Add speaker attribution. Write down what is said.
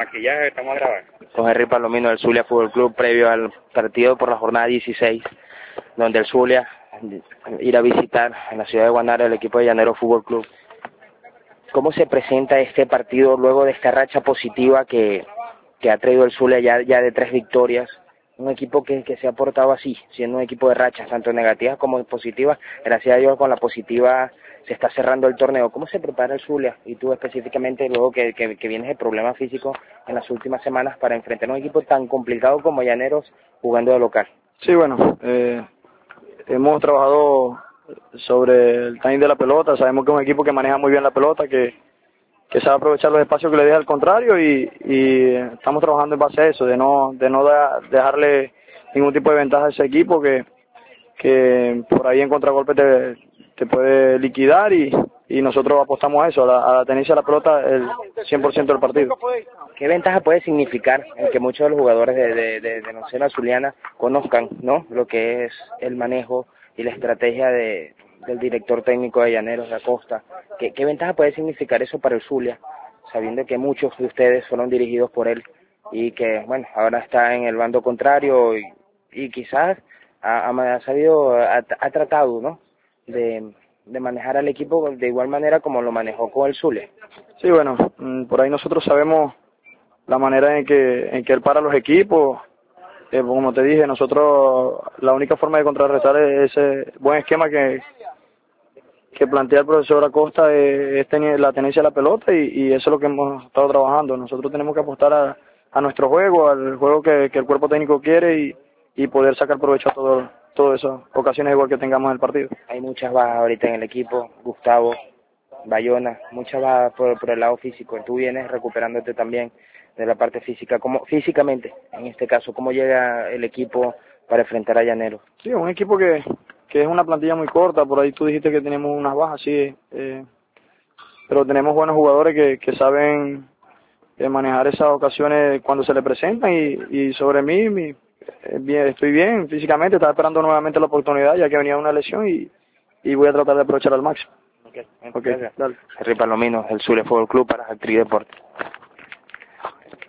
Speaker 1: Maquillaje, estamos a grabar.
Speaker 2: Con Henry Palomino del Zulia Fútbol Club previo al partido por la jornada 16, donde el Zulia irá a visitar en la ciudad de Guanare el equipo de Llaneros Fútbol Club. ¿Cómo se presenta este partido luego de esta racha positiva que ha traído el Zulia ya de 3 victorias? Un equipo que se ha portado así, siendo un equipo de rachas, tanto negativas como positivas. Gracias a Dios con la positiva se está cerrando el torneo. ¿Cómo se prepara el Zulia? Y tú específicamente, luego que vienes de problemas físicos en las últimas semanas, para enfrentar a un equipo tan complicado como Llaneros jugando de local.
Speaker 3: Sí, bueno, hemos trabajado sobre el timing de la pelota. Sabemos que es un equipo que maneja muy bien la pelota, que sabe aprovechar los espacios que le deja al contrario, y estamos trabajando en base a eso, de no dejarle ningún tipo de ventaja a ese equipo que por ahí en contragolpe te puede liquidar, y nosotros apostamos a eso, a la tenencia de la pelota el 100% del partido.
Speaker 2: ¿Qué ventaja puede significar el que muchos de los jugadores de la Nación Zuliana conozcan, ¿no?, lo que es el manejo y la estrategia del director técnico de Llaneros, de Acosta? ¿Qué ventaja puede significar eso para el Zulia, sabiendo que muchos de ustedes fueron dirigidos por él y que, bueno, ahora está en el bando contrario y quizás ha tratado, ¿no?, de manejar al equipo de igual manera como lo manejó con el Zulia?
Speaker 3: Sí, bueno, por ahí nosotros sabemos la manera en que él para los equipos. Como te dije, nosotros la única forma de contrarrestar ese buen esquema que plantea el profesor Acosta es tener la tenencia de la pelota, y eso es lo que hemos estado trabajando. Nosotros tenemos que apostar a nuestro juego, al juego que el cuerpo técnico quiere, y poder sacar provecho a todas esas ocasiones igual que tengamos en el partido.
Speaker 2: Hay muchas bajas ahorita en el equipo, Gustavo, Bayona, muchas bajas por el lado físico. Tú vienes recuperándote también de la parte física. Físicamente, en este caso, ¿cómo llega el equipo para enfrentar a Llaneros?
Speaker 3: Sí, un equipo que es una plantilla muy corta. Por ahí tú dijiste que tenemos unas bajas, sí, pero tenemos buenos jugadores que saben manejar esas ocasiones cuando se le presentan, y sobre mí estoy bien físicamente. Estaba esperando nuevamente la oportunidad, ya que venía una lesión, y voy a tratar de aprovechar al máximo.
Speaker 2: Okay, dale. Henry Palomino, el Zulia Fútbol Club para Actriz Deportes.